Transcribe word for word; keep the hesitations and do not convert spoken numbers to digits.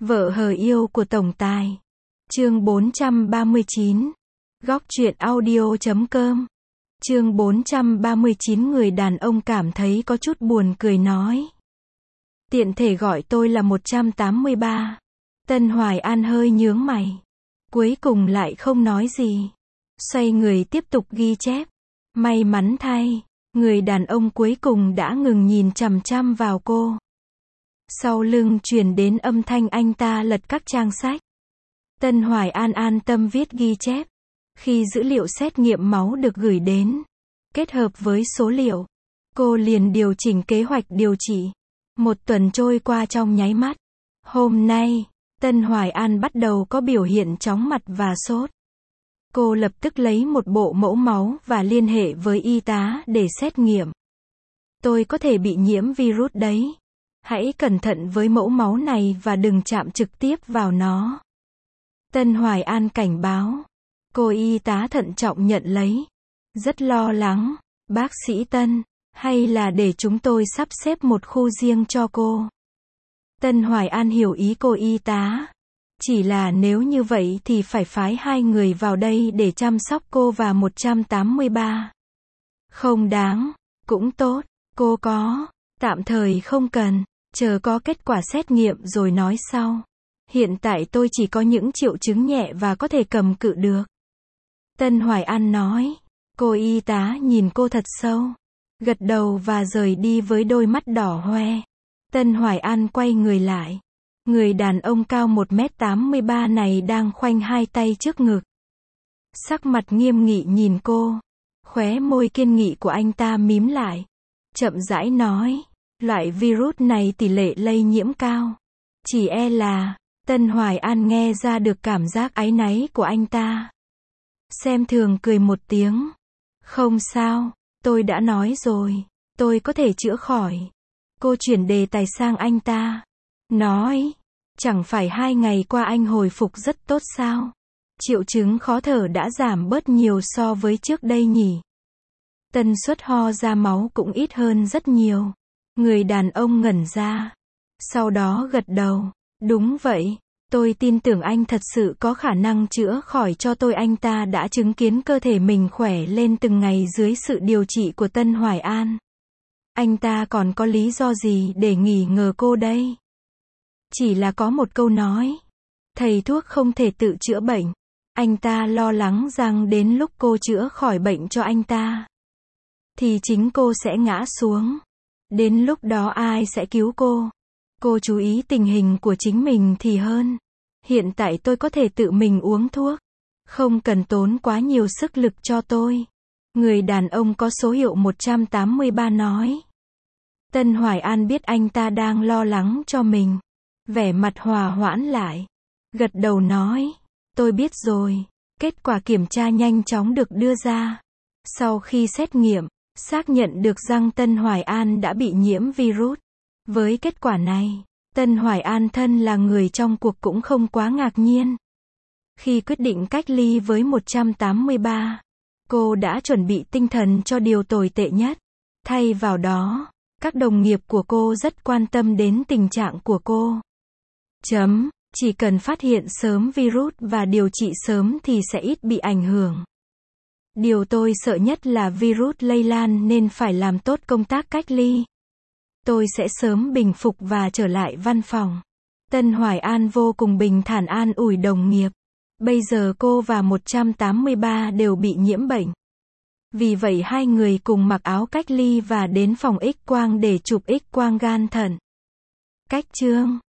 Vợ hờ yêu của tổng tài. Chương bốn trăm ba mươi chín. Góc truyện audio chấm com. Chương bốn trăm ba mươi chín. Người đàn ông cảm thấy có chút buồn cười nói. Tiện thể gọi tôi là một trăm tám mươi ba. Tân Hoài An hơi nhướng mày. Cuối cùng lại không nói gì. Xoay người tiếp tục ghi chép. May mắn thay, người đàn ông cuối cùng đã ngừng nhìn chằm chằm vào cô. Sau lưng truyền đến âm thanh anh ta lật các trang sách. Tân Hoài An an tâm viết ghi chép. Khi dữ liệu xét nghiệm máu được gửi đến, kết hợp với số liệu, cô liền điều chỉnh kế hoạch điều trị. Một tuần trôi qua trong nháy mắt. Hôm nay, Tân Hoài An bắt đầu có biểu hiện chóng mặt và sốt. Cô lập tức lấy một bộ mẫu máu và liên hệ với y tá để xét nghiệm. Tôi có thể bị nhiễm virus đấy. Hãy cẩn thận với mẫu máu này và đừng chạm trực tiếp vào nó. Tân Hoài An cảnh báo. Cô y tá thận trọng nhận lấy. Rất lo lắng. Bác sĩ Tân, hay là để chúng tôi sắp xếp một khu riêng cho cô? Tân Hoài An hiểu ý cô y tá. Chỉ là nếu như vậy thì phải phái hai người vào đây để chăm sóc cô và một trăm tám mươi ba. Không đáng. Cũng tốt. Cô có. Tạm thời không cần. Chờ có kết quả xét nghiệm rồi nói sau. Hiện tại tôi chỉ có những triệu chứng nhẹ và có thể cầm cự được. Tân Hoài An nói. Cô y tá nhìn cô thật sâu. Gật đầu và rời đi với đôi mắt đỏ hoe. Tân Hoài An quay người lại. Người đàn ông cao một mét tám mươi ba này đang khoanh hai tay trước ngực. Sắc mặt nghiêm nghị nhìn cô. Khóe môi kiên nghị của anh ta mím lại. Chậm rãi nói. Loại virus này tỷ lệ lây nhiễm cao. Chỉ e là... Tân Hoài An nghe ra được cảm giác áy náy của anh ta. Xem thường cười một tiếng. Không sao, tôi đã nói rồi. Tôi có thể chữa khỏi. Cô chuyển đề tài sang anh ta. Nói. Chẳng phải hai ngày qua anh hồi phục rất tốt sao? Triệu chứng khó thở đã giảm bớt nhiều so với trước đây nhỉ? Tần suất ho ra máu cũng ít hơn rất nhiều. Người đàn ông ngẩn ra. Sau đó gật đầu. Đúng vậy. Tôi tin tưởng anh thật sự có khả năng chữa khỏi cho tôi. Anh ta đã chứng kiến cơ thể mình khỏe lên từng ngày dưới sự điều trị của Tân Hoài An. Anh ta còn có lý do gì để nghi ngờ cô đây? Chỉ là có một câu nói. Thầy thuốc không thể tự chữa bệnh. Anh ta lo lắng rằng đến lúc cô chữa khỏi bệnh cho anh ta, thì chính cô sẽ ngã xuống. Đến lúc đó ai sẽ cứu cô? Cô chú ý tình hình của chính mình thì hơn. Hiện tại tôi có thể tự mình uống thuốc. Không cần tốn quá nhiều sức lực cho tôi. Người đàn ông có số hiệu một trăm tám mươi ba nói. Tân Hoài An biết anh ta đang lo lắng cho mình. Vẻ mặt hòa hoãn lại. Gật đầu nói. Tôi biết rồi. Kết quả kiểm tra nhanh chóng được đưa ra. Sau khi xét nghiệm, xác nhận được rằng Tân Hoài An đã bị nhiễm virus. Với kết quả này, Tân Hoài An thân là người trong cuộc cũng không quá ngạc nhiên. Khi quyết định cách ly với một trăm tám mươi ba, cô đã chuẩn bị tinh thần cho điều tồi tệ nhất. Thay vào đó, các đồng nghiệp của cô rất quan tâm đến tình trạng của cô. Chấm, chỉ cần phát hiện sớm virus và điều trị sớm thì sẽ ít bị ảnh hưởng. Điều tôi sợ nhất là virus lây lan nên phải làm tốt công tác cách ly. Tôi sẽ sớm bình phục và trở lại văn phòng. Tân Hoài An vô cùng bình thản an ủi đồng nghiệp. Bây giờ cô và một trăm tám mươi ba đều bị nhiễm bệnh. Vì vậy hai người cùng mặc áo cách ly và đến phòng X quang để chụp X quang gan thận. Cách chương